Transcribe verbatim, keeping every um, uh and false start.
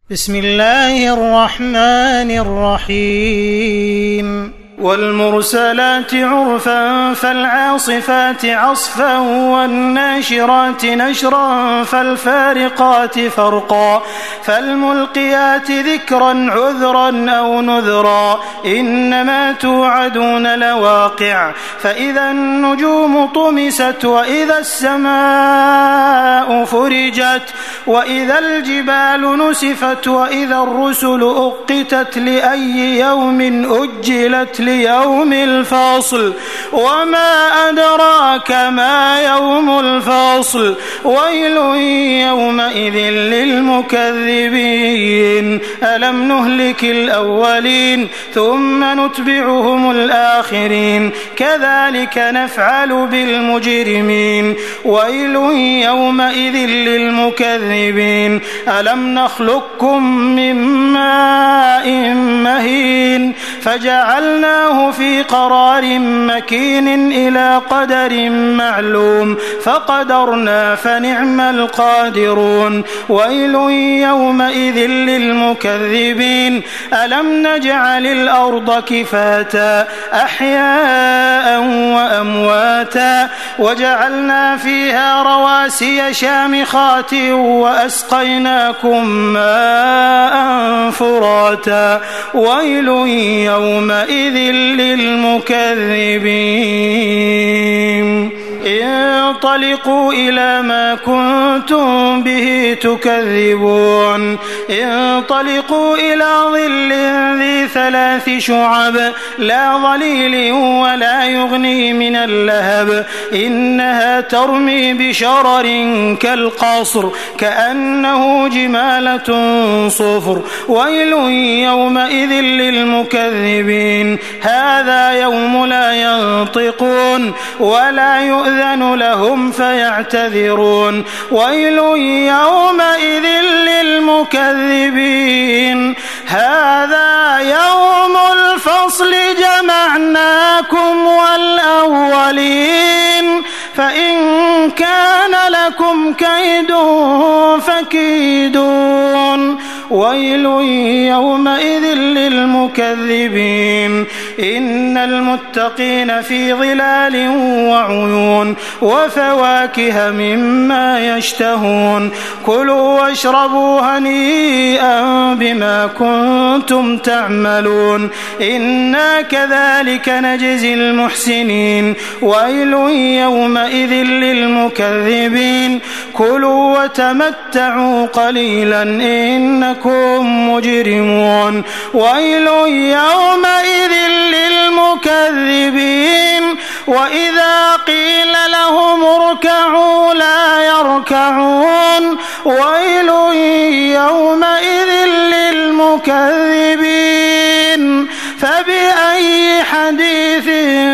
بسم الله الرحمن الرحيم والمرسلات عرفا فالعاصفات عصفا والناشرات نشرا فالفارقات فرقا فالملقيات ذكرا عذرا أو نذرا إنما توعدون لواقع فإذا النجوم طمست وإذا السماء فرجت وإذا الجبال نسفت وإذا الرسل أقتت لأي يوم أجلت ليوم الفاصل وما أدراك ما يوم الفاصل ويل يومئذ للمكذبين ألم نهلك الأولين ثم نتبعهم الآخرين كذلك نفعل بالمجرمين ويل يومئذ للمكذبين ألم نخلقكم من ماء مهين فجعلناه في قرار مكين إلى قدر معلوم فقدرنا فنعم القادرون ويل يومئذ للمكذبين ألم نجعل الأرض كفاتا أحياء وأمواتا وجعلنا فيها رواسي شامخات وأسقيناكم ماء فراتا ويل يومئذ للمكذبين انطلقوا إلى ما كنتم به تكذبون انطلقوا إلى ظل ذي ثلاث شعب لا ظليل ولا يغني من اللهب إنها ترمي بشرر كالقصر كأنه جمالة صفر ويل يومئذ للمكذبين هذا يوم لا ينطقون ولا يؤذن لهم فيعتذرون ويل يومئذ للمكذبين هذا يوم الفصل جمعناكم والأولين فإن كان لكم كيد فكيدون ويل يومئذ للمكذبين إن المتقين في ظلال وعيون وفواكه مما يشتهون كلوا واشربوا هنيئا بما كنتم تعملون إنا كذلك نجزي المحسنين ويل يومئذ للمكذبين كلوا وتمتعوا قليلا إنكم مجرمون ويل يومئذ للمكذبين وإذا قيل لهم اركعوا لا يركعون ويل يومئذ للمكذبين فبأي حديث